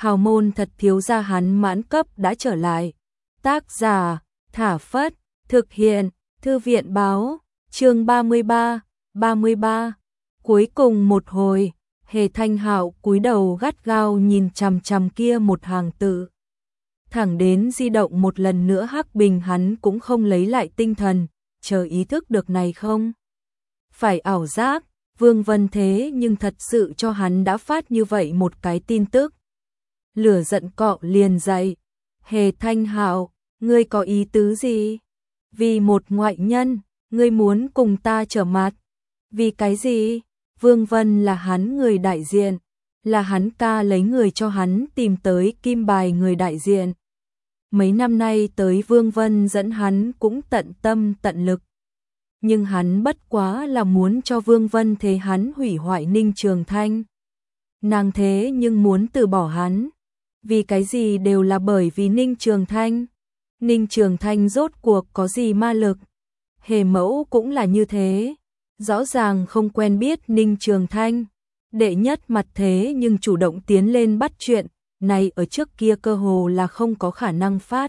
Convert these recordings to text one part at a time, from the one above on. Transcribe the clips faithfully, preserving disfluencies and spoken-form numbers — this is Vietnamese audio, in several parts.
hào môn thật thiếu gia hắn mãn cấp đã trở lại. Tác giả, Thả Phất, thực hiện, Thư viện báo, chương ba mươi ba, ba mươi ba. Cuối cùng một hồi, Hề Thanh Hạo cúi đầu gắt gao nhìn chằm chằm kia một hàng tự. Thẳng đến di động một lần nữa hắc bình hắn cũng không lấy lại tinh thần, chờ ý thức được này không. Phải ảo giác, Vương Vân thế nhưng thật sự cho hắn đã phát như vậy một cái tin tức. Lửa giận cọ liền dậy. Hề Thanh Hạo, ngươi có ý tứ gì? Vì một ngoại nhân, ngươi muốn cùng ta trở mặt. Vì cái gì? Vương Vân là hắn người đại diện, là hắn ca lấy người cho hắn tìm tới kim bài người đại diện. Mấy năm nay tới Vương Vân dẫn hắn cũng tận tâm tận lực. Nhưng hắn bất quá là muốn cho Vương Vân thế hắn hủy hoại Ninh Trường Thanh. Nàng thế nhưng muốn từ bỏ hắn. Vì cái gì đều là bởi vì Ninh Trường Thanh. Ninh Trường Thanh rốt cuộc có gì ma lực. Hề mẫu cũng là như thế. Rõ ràng không quen biết Ninh Trường Thanh. Đệ nhất mặt thế nhưng chủ động tiến lên bắt chuyện. Này ở trước kia cơ hồ là không có khả năng phát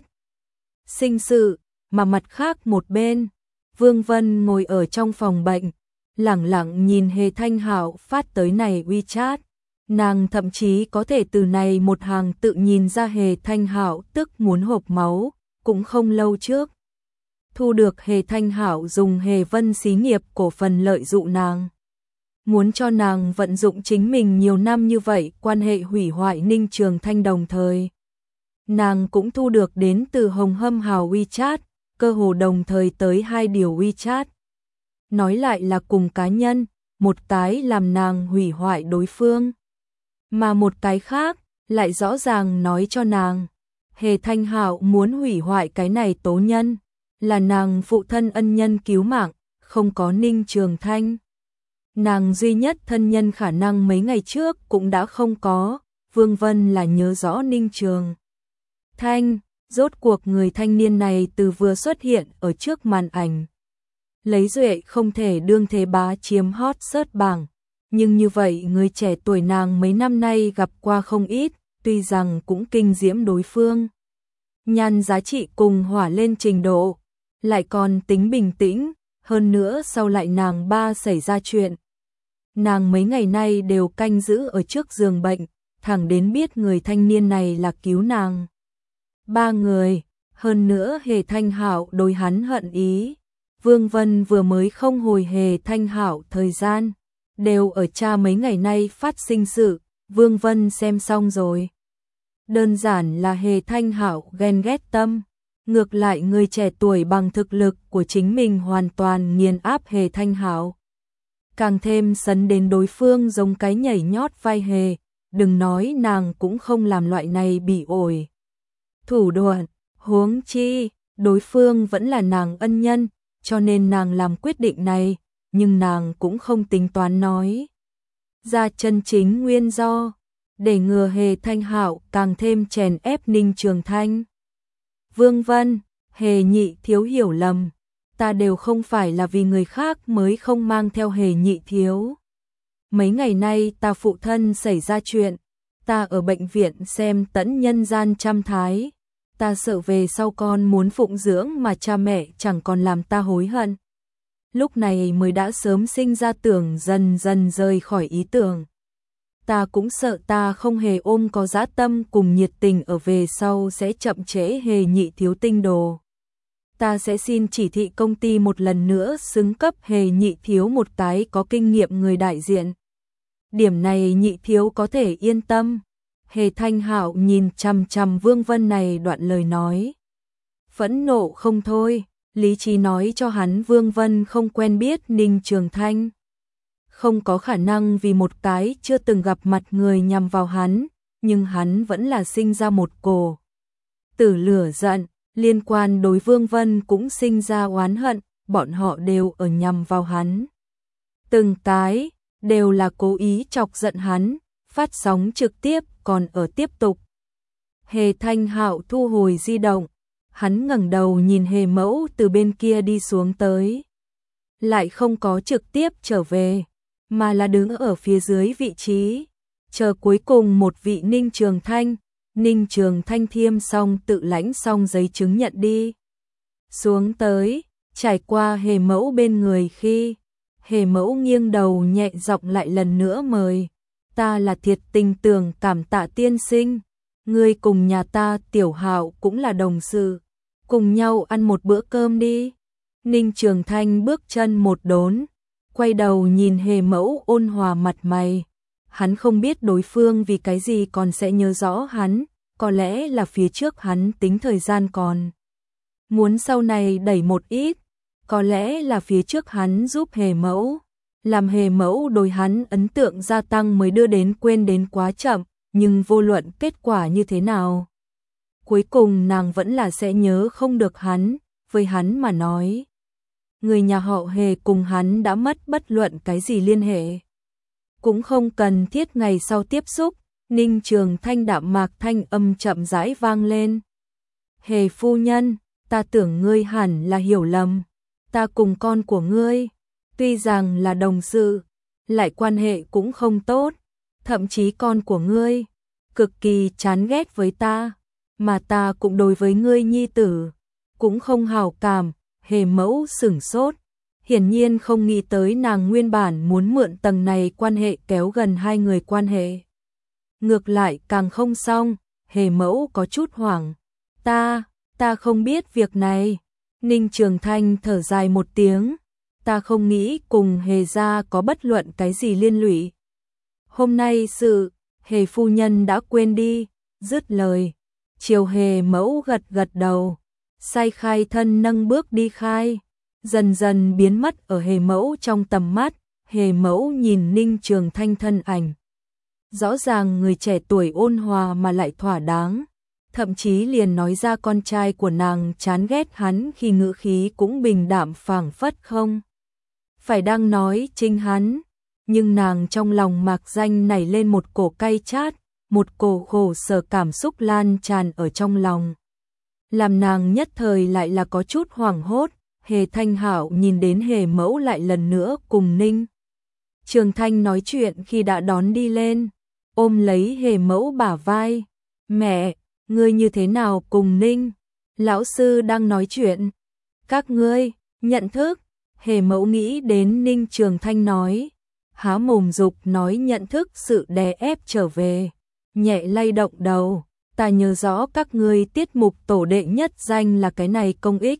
sinh sự. Mà mặt khác một bên, Vương Vân ngồi ở trong phòng bệnh, lẳng lặng nhìn Hề Thanh Hạo phát tới này WeChat. Nàng thậm chí có thể từ này một hàng tự nhìn ra Hề Thanh Hạo tức muốn hộc máu, cũng không lâu trước. Thu được Hề Thanh Hạo dùng Hề Vân xí nghiệp cổ phần lợi dụng nàng. Muốn cho nàng vận dụng chính mình nhiều năm như vậy quan hệ hủy hoại Ninh Trường Thanh đồng thời. Nàng cũng thu được đến từ Hồng Hâm Hào WeChat, cơ hồ đồng thời tới hai điều WeChat. Nói lại là cùng cá nhân, một cái làm nàng hủy hoại đối phương. Mà một cái khác, lại rõ ràng nói cho nàng, Hề Thanh Hạo muốn hủy hoại cái này tố nhân, là nàng phụ thân ân nhân cứu mạng, không có Ninh Trường Thanh. Nàng duy nhất thân nhân khả năng mấy ngày trước cũng đã không có, Vương Vân là nhớ rõ Ninh Trường Thanh, rốt cuộc người thanh niên này từ vừa xuất hiện ở trước màn ảnh. Lấy duệ không thể đương thế bá chiếm hot search bảng. Nhưng như vậy người trẻ tuổi nàng mấy năm nay gặp qua không ít, tuy rằng cũng kinh diễm đối phương. Nhan giá trị cùng hỏa lên trình độ, lại còn tính bình tĩnh, hơn nữa sau lại nàng ba xảy ra chuyện. Nàng mấy ngày nay đều canh giữ ở trước giường bệnh, thẳng đến biết người thanh niên này là cứu nàng. Ba người, hơn nữa Hề Thanh Hạo đối hắn hận ý. Vương Vân vừa mới không hồi Hề Thanh Hạo thời gian. Đều ở cha mấy ngày nay phát sinh sự, Vương Vân xem xong rồi. Đơn giản là Hề Thanh Hạo ghen ghét tâm, ngược lại người trẻ tuổi bằng thực lực của chính mình hoàn toàn nghiền áp Hề Thanh Hạo. Càng thêm sấn đến đối phương giống cái nhảy nhót vai Hề, đừng nói nàng cũng không làm loại này bị ổi. Thủ đoạn, huống chi, đối phương vẫn là nàng ân nhân, cho nên nàng làm quyết định này. Nhưng nàng cũng không tính toán nói ra chân chính nguyên do, để ngừa Hề Thanh Hạo càng thêm chèn ép Ninh Trường Thanh. Vương Vân, Hề nhị thiếu hiểu lầm, ta đều không phải là vì người khác mới không mang theo Hề nhị thiếu. Mấy ngày nay ta phụ thân xảy ra chuyện, ta ở bệnh viện xem tẫn nhân gian trăm thái, ta sợ về sau con muốn phụng dưỡng mà cha mẹ chẳng còn làm ta hối hận. Lúc này mới đã sớm sinh ra tưởng dần dần rời khỏi ý tưởng. Ta cũng sợ ta không hề ôm có dã tâm cùng nhiệt tình ở về sau sẽ chậm trễ Hề nhị thiếu tinh đồ. Ta sẽ xin chỉ thị công ty một lần nữa xứng cấp Hề nhị thiếu một cái có kinh nghiệm người đại diện. Điểm này nhị thiếu có thể yên tâm. Hề Thanh Hạo nhìn chằm chằm Vương Vân này đoạn lời nói. Phẫn nộ không thôi. Lý trí nói cho hắn Vương Vân không quen biết Ninh Trường Thanh. Không có khả năng vì một cái chưa từng gặp mặt người nhằm vào hắn, nhưng hắn vẫn là sinh ra một cổ tử lửa giận, liên quan đối Vương Vân cũng sinh ra oán hận, bọn họ đều ở nhằm vào hắn. Từng cái, đều là cố ý chọc giận hắn, phát sóng trực tiếp còn ở tiếp tục. Hề Thanh Hạo thu hồi di động. Hắn ngẩng đầu nhìn Hề mẫu từ bên kia đi xuống tới. Lại không có trực tiếp trở về, mà là đứng ở phía dưới vị trí. Chờ cuối cùng một vị Ninh Trường Thanh, Ninh Trường Thanh thiêm xong tự lãnh xong giấy chứng nhận đi. Xuống tới, trải qua Hề Mẫu bên người khi Hề Mẫu nghiêng đầu nhẹ giọng lại lần nữa mời. Ta là thiệt tình tưởng cảm tạ tiên sinh. Ngươi cùng nhà ta Tiểu Hạo cũng là đồng sự. Cùng nhau ăn một bữa cơm đi. Ninh Trường Thanh bước chân một đốn. Quay đầu nhìn Hề Mẫu ôn hòa mặt mày. Hắn không biết đối phương vì cái gì còn sẽ nhớ rõ hắn. Có lẽ là phía trước hắn tính thời gian còn muốn sau này đẩy một ít. Có lẽ là phía trước hắn giúp Hề Mẫu, làm Hề Mẫu đối hắn ấn tượng gia tăng mới đưa đến quên đến quá chậm, nhưng vô luận kết quả như thế nào. Cuối cùng nàng vẫn là sẽ nhớ không được hắn, với hắn mà nói. Người nhà họ Hề cùng hắn đã mất bất luận cái gì liên hệ. Cũng không cần thiết ngày sau tiếp xúc, Ninh Trường Thanh đạm mạc thanh âm chậm rãi vang lên. Hề phu nhân, ta tưởng ngươi hẳn là hiểu lầm. Ta cùng con của ngươi, tuy rằng là đồng sự, lại quan hệ cũng không tốt, thậm chí con của ngươi cực kỳ chán ghét với ta, mà ta cũng đối với ngươi nhi tử cũng không hảo cảm. Hề Mẫu sửng sốt, hiển nhiên không nghĩ tới nàng nguyên bản muốn mượn tầng này quan hệ kéo gần hai người quan hệ. Ngược lại càng không xong, Hề Mẫu có chút hoảng. Ta, ta không biết việc này. Ninh Trường Thanh thở dài một tiếng, ta không nghĩ cùng Hề gia có bất luận cái gì liên lụy. Hôm nay sự, Hề phu nhân đã quên đi, dứt lời. Chiều Hề Mẫu gật gật đầu, say khai thân nâng bước đi khai, dần dần biến mất ở Hề Mẫu trong tầm mắt. Hề Mẫu nhìn Ninh Trường Thanh thân ảnh. Rõ ràng người trẻ tuổi ôn hòa mà lại thỏa đáng. Thậm chí liền nói ra con trai của nàng chán ghét hắn khi ngữ khí cũng bình đạm phảng phất không phải đang nói chính hắn, nhưng nàng trong lòng mạc danh nảy lên một cổ cay chát, một cổ khổ sở cảm xúc lan tràn ở trong lòng. Làm nàng nhất thời lại là có chút hoảng hốt. Hề Thanh Hạo nhìn đến Hề Mẫu lại lần nữa cùng Ninh Trường Thanh nói chuyện khi đã đón đi lên, ôm lấy Hề Mẫu bả vai. Mẹ, ngươi như thế nào cùng Ninh lão sư đang nói chuyện? Các ngươi nhận thức? Hề Mẫu nghĩ đến Ninh Trường Thanh nói, há mồm dục nói nhận thức sự đè ép trở về, nhẹ lay động đầu. Ta nhớ rõ các ngươi tiết mục tổ đệ nhất danh là cái này công ích.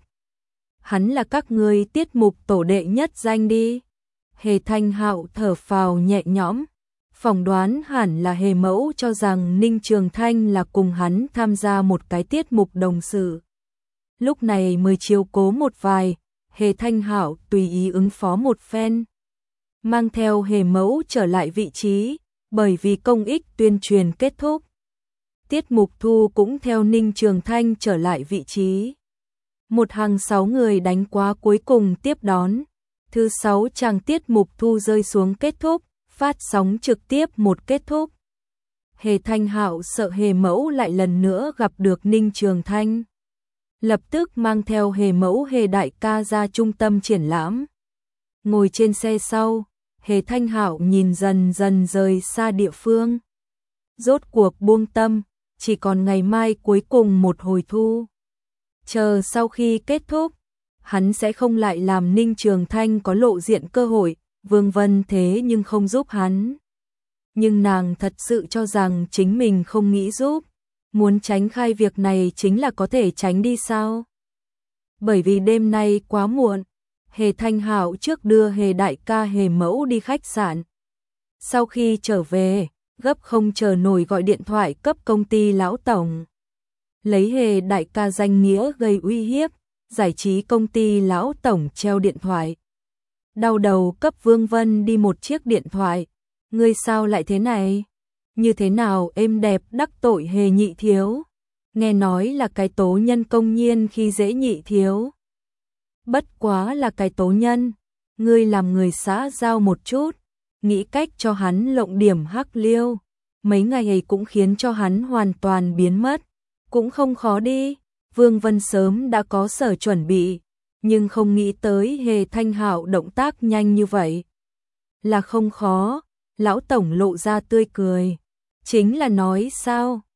Hắn là các ngươi tiết mục tổ đệ nhất danh đi. Hề Thanh Hạo thở phào nhẹ nhõm. Phỏng đoán hẳn là Hề Mẫu cho rằng Ninh Trường Thanh là cùng hắn tham gia một cái tiết mục đồng sự. Lúc này mới chiếu cố một vài, Hề Thanh Hạo tùy ý ứng phó một phen. Mang theo Hề Mẫu trở lại vị trí, bởi vì công ích tuyên truyền kết thúc. Tiết mục thu cũng theo Ninh Trường Thanh trở lại vị trí. Một hàng sáu người đánh quá cuối cùng tiếp đón. Thứ sáu chàng tiết mục thu rơi xuống kết thúc. Phát sóng trực tiếp một kết thúc. Hề Thanh Hạo sợ Hề Mẫu lại lần nữa gặp được Ninh Trường Thanh. Lập tức mang theo Hề Mẫu Hề đại ca ra trung tâm triển lãm. Ngồi trên xe sau, Hề Thanh Hạo nhìn dần dần rời xa địa phương. Rốt cuộc buông tâm, chỉ còn ngày mai cuối cùng một hồi thu. Chờ sau khi kết thúc, hắn sẽ không lại làm Ninh Trường Thanh có lộ diện cơ hội. Vương Vân thế nhưng không giúp hắn. Nhưng nàng thật sự cho rằng chính mình không nghĩ giúp. Muốn tránh khai việc này chính là có thể tránh đi sao? Bởi vì đêm nay quá muộn, Hề Thanh Hạo trước đưa Hề đại ca Hề Mẫu đi khách sạn. Sau khi trở về, gấp không chờ nổi gọi điện thoại cấp công ty lão tổng. Lấy Hề đại ca danh nghĩa gây uy hiếp, giải trí công ty lão tổng treo điện thoại. Đau đầu cấp Vương Vân đi một chiếc điện thoại. Ngươi sao lại thế này? Như thế nào êm đẹp đắc tội Hề nhị thiếu? Nghe nói là cái tố nhân công nhiên khi dễ nhị thiếu. Bất quá là cái tố nhân. Ngươi làm người xã giao một chút, nghĩ cách cho hắn lộng điểm hắc liêu. Mấy ngày ấy cũng khiến cho hắn hoàn toàn biến mất. Cũng không khó đi. Vương Vân sớm đã có sở chuẩn bị. Nhưng không nghĩ tới Hề Thanh Hạo động tác nhanh như vậy. Là không khó, lão tổng lộ ra tươi cười. Chính là nói sao,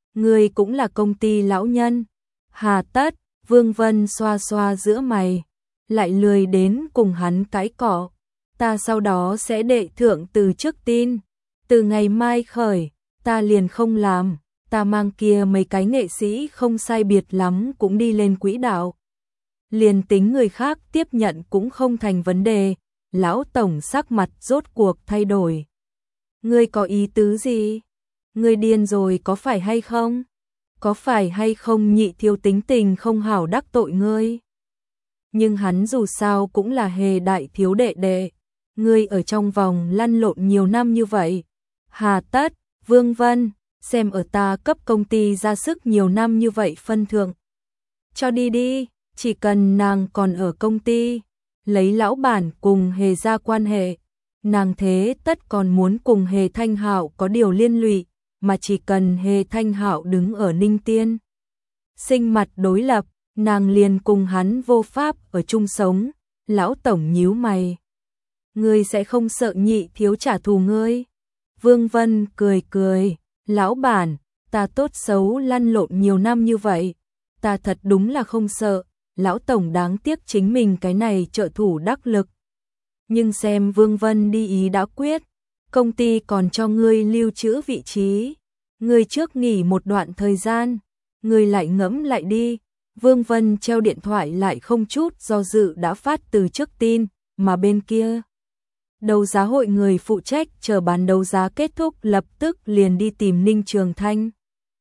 Ngươi cũng là công ty lão nhân. Hà tất, Vương Vân xoa xoa giữa mày, lại lười đến cùng hắn cãi cọ. Ta sau đó sẽ đệ thượng từ trước tin. Từ ngày mai khởi, ta liền không làm, ta mang kia mấy cái nghệ sĩ không sai biệt lắm cũng đi lên quỹ đạo. Liền tính người khác tiếp nhận cũng không thành vấn đề. Lão tổng sắc mặt rốt cuộc thay đổi. Ngươi có ý tứ gì? Ngươi điên rồi có phải hay không? Có phải hay không Nhị Thiếu tính tình không hảo đắc tội ngươi? Nhưng hắn dù sao cũng là Hề đại thiếu đệ đệ. Ngươi ở trong vòng lăn lộn nhiều năm như vậy. Hà tất, Vương Vân, xem ở ta cấp công ty ra sức nhiều năm như vậy phân thượng. Cho đi đi, chỉ cần nàng còn ở công ty, lấy lão bản cùng Hề ra quan hệ, nàng thế tất còn muốn cùng Hề Thanh Hạo có điều liên lụy, mà chỉ cần Hề Thanh Hạo đứng ở Ninh Tiên Sinh mặt đối lập, nàng liền cùng hắn vô pháp ở chung sống. Lão tổng nhíu mày. Ngươi sẽ không sợ Nhị Thiếu trả thù ngươi? Vương Vân cười cười, lão bản, ta tốt xấu lăn lộn nhiều năm như vậy, ta thật đúng là không sợ. Lão tổng đáng tiếc chính mình cái này trợ thủ đắc lực. Nhưng xem Vương Vân đi ý đã quyết, công ty còn cho ngươi lưu trữ vị trí. Ngươi trước nghỉ một đoạn thời gian, ngươi lại ngẫm lại đi. Vương Vân treo điện thoại lại không chút do dự đã phát từ trước tin, mà bên kia đấu giá hội người phụ trách chờ bán đấu giá kết thúc lập tức liền đi tìm Ninh Trường Thanh.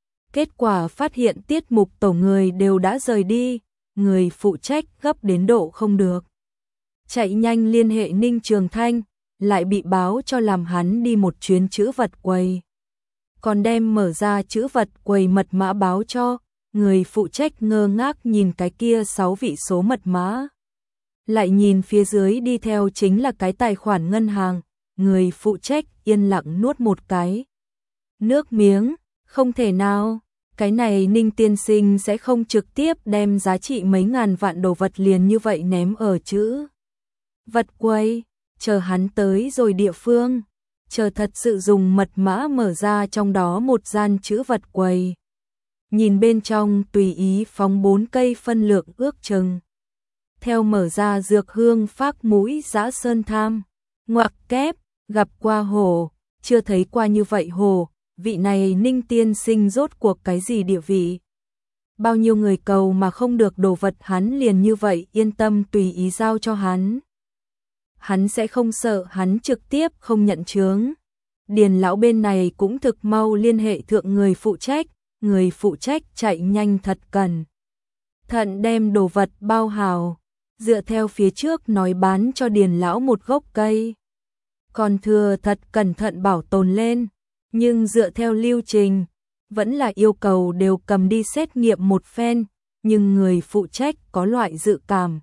Kết quả phát hiện tiết mục tổ người đều đã rời đi, người phụ trách gấp đến độ không được. Chạy nhanh liên hệ Ninh Trường Thanh, lại bị báo cho làm hắn đi một chuyến chữ vật quầy. Còn đem mở ra chữ vật quầy mật mã báo cho, người phụ trách ngơ ngác nhìn cái kia sáu vị số mật mã. Lại nhìn phía dưới đi theo chính là cái tài khoản ngân hàng, người phụ trách yên lặng nuốt một cái nước miếng, không thể nào, cái này Ninh tiên sinh sẽ không trực tiếp đem giá trị mấy ngàn vạn đồ vật liền như vậy ném ở chữ vật quầy, chờ hắn tới rồi địa phương, chờ thật sự dùng mật mã mở ra trong đó một gian chữ vật quầy. Nhìn bên trong tùy ý phóng bốn cây phân lượng ước chừng. Theo mở ra dược hương phác mũi dã sơn tham, ngoặc kép, gặp qua hồ, chưa thấy qua như vậy hồ, vị này Ninh tiên sinh rốt cuộc cái gì địa vị. Bao nhiêu người cầu mà không được đồ vật hắn liền như vậy yên tâm tùy ý giao cho hắn. Hắn sẽ không sợ hắn trực tiếp không nhận chướng. Điền lão bên này cũng thực mau liên hệ thượng người phụ trách, người phụ trách chạy nhanh thật cẩn thận đem đồ vật bao hào, dựa theo phía trước nói bán cho Điền lão một gốc cây. Còn thừa thật cẩn thận bảo tồn lên, nhưng dựa theo lưu trình, vẫn là yêu cầu đều cầm đi xét nghiệm một phen, nhưng người phụ trách có loại dự cảm.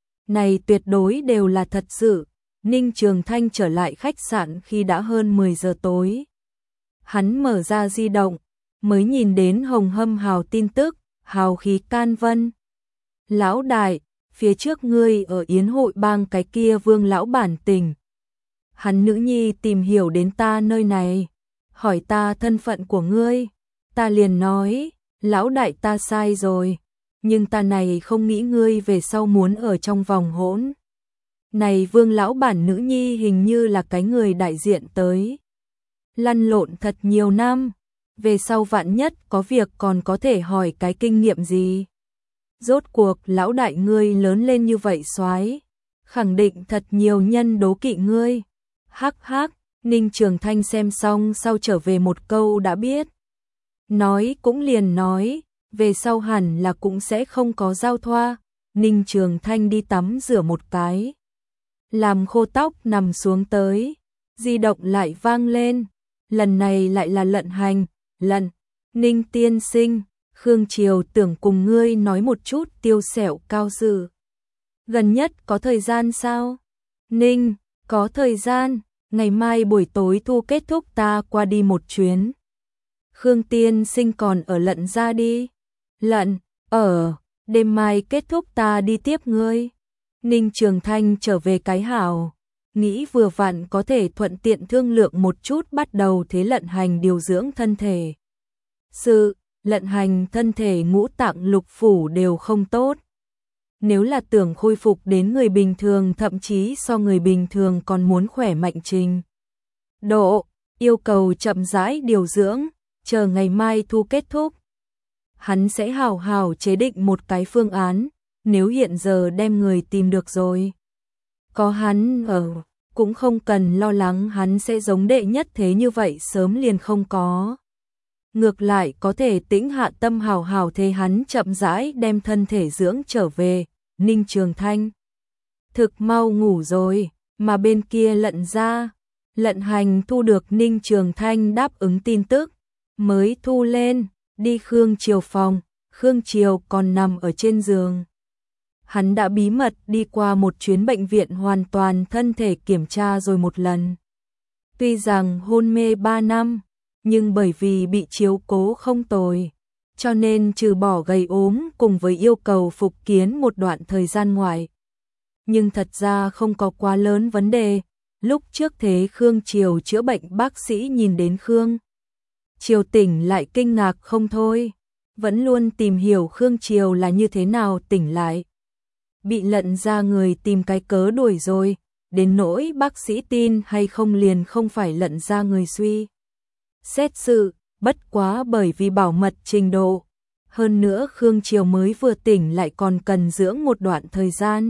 Này tuyệt đối đều là thật sự. Ninh Trường Thanh trở lại khách sạn khi đã hơn mười giờ tối. Hắn mở ra di động, mới nhìn đến Hồng Hâm Hào tin tức, hào khí can vân. Lão đại, phía trước ngươi ở yến hội bang cái kia Vương lão bản tình. Hắn nữ nhi tìm hiểu đến ta nơi này, hỏi ta thân phận của ngươi. Ta liền nói, lão đại ta sai rồi, nhưng ta này không nghĩ ngươi về sau muốn ở trong vòng hỗn. Này Vương lão bản nữ nhi hình như là cái người đại diện tới. Lăn lộn thật nhiều năm, về sau vạn nhất có việc còn có thể hỏi cái kinh nghiệm gì. Rốt cuộc lão đại ngươi lớn lên như vậy soái, khẳng định thật nhiều nhân đố kỵ ngươi. Hắc hắc, Ninh Trường Thanh xem xong sau trở về một câu đã biết. Nói cũng liền nói, về sau hẳn là cũng sẽ không có giao thoa. Ninh Trường Thanh đi tắm rửa một cái, làm khô tóc nằm xuống tới, di động lại vang lên, lần này lại là Lận Hành. Lận, Ninh tiên sinh, Khương Triều tưởng cùng ngươi nói một chút tiêu xẻo cao sự. Gần nhất có thời gian sao? Ninh, có thời gian, ngày mai buổi tối thu kết thúc ta qua đi một chuyến. Khương tiên sinh còn ở Lận ra đi. Lận, ở, đêm mai kết thúc ta đi tiếp ngươi. Ninh Trường Thanh trở về cái hảo, nghĩ vừa vặn có thể thuận tiện thương lượng một chút bắt đầu thế Lận Hành điều dưỡng thân thể. Sự, Lận Hành thân thể ngũ tạng lục phủ đều không tốt. Nếu là tưởng khôi phục đến người bình thường, thậm chí so người bình thường còn muốn khỏe mạnh trình độ, yêu cầu chậm rãi điều dưỡng, chờ ngày mai thu kết thúc. Hắn sẽ hào hào chế định một cái phương án, nếu hiện giờ đem người tìm được rồi. Có hắn ở, cũng không cần lo lắng hắn sẽ giống đệ nhất thế như vậy sớm liền không có. Ngược lại có thể tĩnh hạ tâm hào hào thế hắn chậm rãi đem thân thể dưỡng trở về. Ninh Trường Thanh thực mau ngủ rồi, mà bên kia Lận gia, Lận Hành thu được Ninh Trường Thanh đáp ứng tin tức, mới thu lên, đi Khương Triều phòng, Khương Triều còn nằm ở trên giường. Hắn đã bí mật đi qua một chuyến bệnh viện hoàn toàn thân thể kiểm tra rồi một lần. Tuy rằng hôn mê ba năm, nhưng bởi vì bị chiếu cố không tồi, cho nên trừ bỏ gầy ốm cùng với yêu cầu phục kiến một đoạn thời gian ngoài. Nhưng thật ra không có quá lớn vấn đề. Lúc trước thế Khương Triều chữa bệnh, bác sĩ nhìn đến Khương Triều tỉnh lại kinh ngạc không thôi, vẫn luôn tìm hiểu Khương Triều là như thế nào tỉnh lại. Bị Lận gia người tìm cái cớ đuổi rồi, đến nỗi bác sĩ tin hay không liền không phải Lận gia người suy xét sự, bất quá bởi vì bảo mật trình độ. Hơn nữa Khương Triều mới vừa tỉnh lại còn cần dưỡng một đoạn thời gian.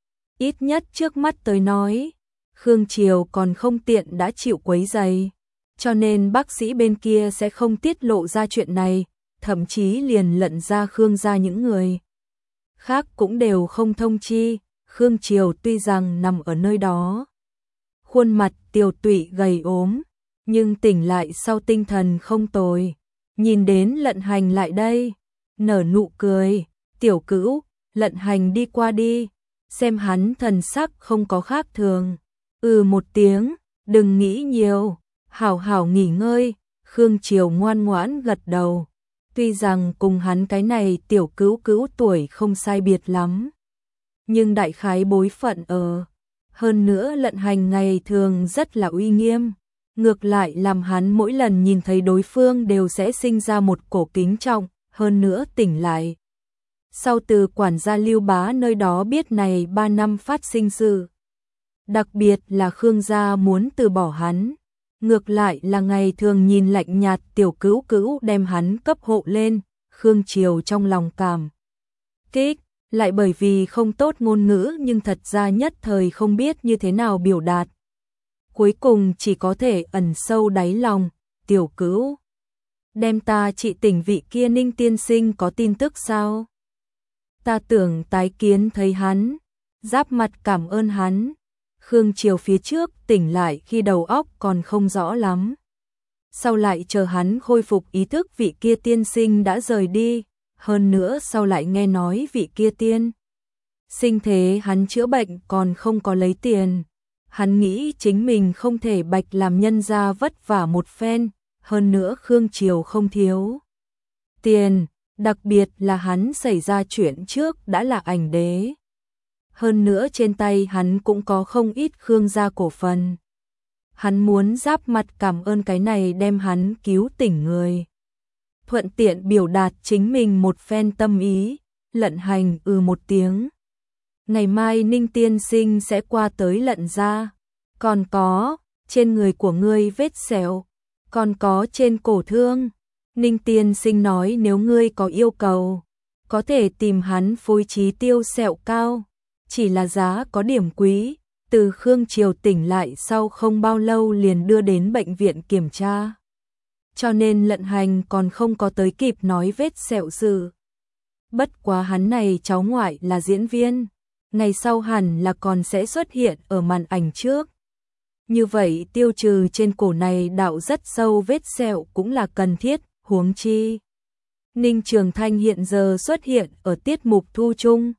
Ít nhất trước mắt tới nói, Khương Triều còn không tiện đã chịu quấy rầy, cho nên bác sĩ bên kia sẽ không tiết lộ ra chuyện này, thậm chí liền Lận ra Khương ra những người khác cũng đều không thông chi. Khương Triều tuy rằng nằm ở nơi đó, khuôn mặt tiều tụy gầy ốm, nhưng tỉnh lại sau tinh thần không tồi. Nhìn đến Lận Hành lại đây, nở nụ cười, tiểu cữu, Lận Hành đi qua đi, xem hắn thần sắc không có khác thường. Ừ một tiếng, đừng nghĩ nhiều, hảo hảo nghỉ ngơi. Khương Triều ngoan ngoãn gật đầu, tuy rằng cùng hắn cái này tiểu cữu cữu tuổi không sai biệt lắm, nhưng đại khái bối phận ở. Hơn nữa Lận Hành ngày thường rất là uy nghiêm, ngược lại làm hắn mỗi lần nhìn thấy đối phương đều sẽ sinh ra một cổ kính trọng. Hơn nữa tỉnh lại sau từ quản gia Lưu Bá nơi đó biết này ba năm phát sinh sự, đặc biệt là Khương gia muốn từ bỏ hắn, ngược lại là ngày thường nhìn lạnh nhạt tiểu cữu cữu đem hắn cấp hộ lên. Khương Triều trong lòng cảm kích, lại bởi vì không tốt ngôn ngữ nhưng thật ra nhất thời không biết như thế nào biểu đạt, cuối cùng chỉ có thể ẩn sâu đáy lòng, tiểu cữu, đem ta trị tỉnh vị kia Ninh tiên sinh có tin tức sao? Ta tưởng tái kiến thấy hắn, giáp mặt cảm ơn hắn. Khương Triều phía trước tỉnh lại khi đầu óc còn không rõ lắm, sau lại chờ hắn khôi phục ý thức vị kia tiên sinh đã rời đi, hơn nữa sau lại nghe nói vị kia tiên sinh thế hắn chữa bệnh còn không có lấy tiền. Hắn nghĩ chính mình không thể bạch làm nhân gia vất vả một phen, hơn nữa Khương Triều không thiếu tiền, đặc biệt là hắn xảy ra chuyện trước đã là ảnh đế. Hơn nữa trên tay hắn cũng có không ít Khương gia cổ phần. Hắn muốn giáp mặt cảm ơn cái này đem hắn cứu tỉnh người, thuận tiện biểu đạt chính mình một phen tâm ý. Lận Hành ừ một tiếng. Ngày mai Ninh tiên sinh sẽ qua tới Lận gia. Còn có, trên người của ngươi vết sẹo, còn có trên cổ thương. Ninh tiên sinh nói nếu ngươi có yêu cầu, có thể tìm hắn phối trí tiêu sẹo cao, chỉ là giá có điểm quý. Từ Khương Triều tỉnh lại sau không bao lâu liền đưa đến bệnh viện kiểm tra, cho nên Lận Hành còn không có tới kịp nói vết sẹo sự. Bất quá hắn này cháu ngoại là diễn viên, ngày sau hẳn là còn sẽ xuất hiện ở màn ảnh trước. Như vậy tiêu trừ trên cổ này đạo rất sâu vết sẹo cũng là cần thiết, huống chi Ninh Trường Thanh hiện giờ xuất hiện ở tiết mục thu chung,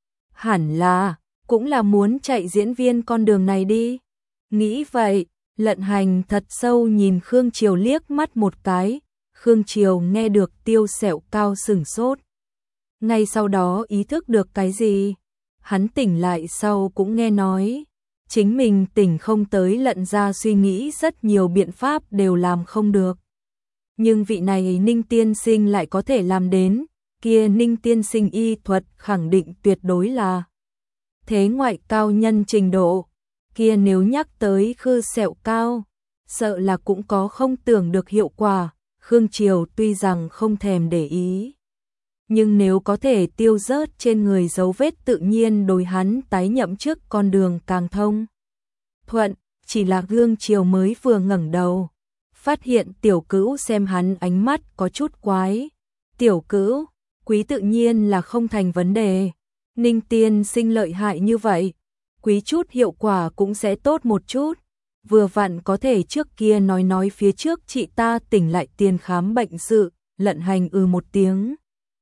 hẳn là cũng là muốn chạy diễn viên con đường này đi. Nghĩ vậy, Lận Hành thật sâu nhìn Khương Triều liếc mắt một cái. Khương Triều nghe được tiêu sẹo cao sửng sốt, ngay sau đó ý thức được cái gì. Hắn tỉnh lại sau cũng nghe nói chính mình tỉnh không tới Lận gia, suy nghĩ rất nhiều biện pháp đều làm không được. nhưng vị này Ninh tiên sinh lại có thể làm đến, kia Ninh tiên sinh y thuật khẳng định tuyệt đối là thế ngoại cao nhân trình độ, kia nếu nhắc tới khư sẹo cao, sợ là cũng có không tưởng được hiệu quả. Khương Triều tuy rằng không thèm để ý, nhưng nếu có thể tiêu rớt trên người dấu vết tự nhiên đối hắn tái nhậm chức con đường càng thông thuận. Chỉ là Khương Triều mới vừa ngẩng đầu, phát hiện Tiểu Cữu xem hắn ánh mắt có chút quái. Tiểu Cữu, quý tự nhiên là không thành vấn đề. Ninh tiên sinh lợi hại như vậy, quý chút hiệu quả cũng sẽ tốt một chút. Vừa vặn có thể trước kia nói nói phía trước chị ta tỉnh lại tiền khám bệnh sự. Lận Hành ừ một tiếng.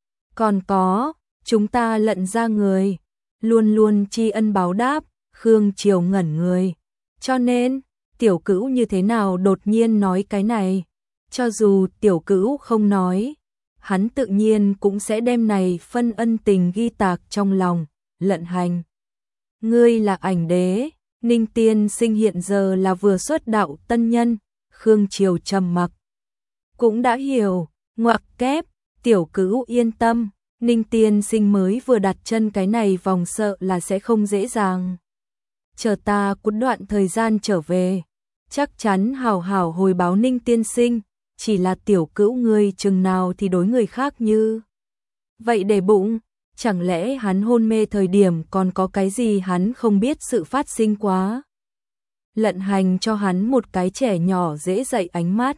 Còn có, chúng ta Lận ra người, luôn luôn tri ân báo đáp. Khương Triều ngẩn người. Cho nên, Tiểu Cữu như thế nào đột nhiên nói cái này? Cho dù Tiểu Cữu không nói, hắn tự nhiên cũng sẽ đem này phân ân tình ghi tạc trong lòng. Lận Hành, ngươi là ảnh đế. Ninh tiên sinh hiện giờ là vừa xuất đạo tân nhân. Khương Triều trầm mặc, cũng đã hiểu. Ngoặc kép, Tiểu Cữu yên tâm, Ninh tiên sinh mới vừa đặt chân cái này vòng sợ là sẽ không dễ dàng. Chờ ta cút đoạn thời gian trở về, chắc chắn hào hào hồi báo Ninh tiên sinh. Chỉ là Tiểu Cữu ngươi chừng nào thì đối người khác như vậy để bụng, chẳng lẽ hắn hôn mê thời điểm còn có cái gì hắn không biết sự phát sinh quá. Lận Hành cho hắn một cái trẻ nhỏ dễ dạy ánh mắt.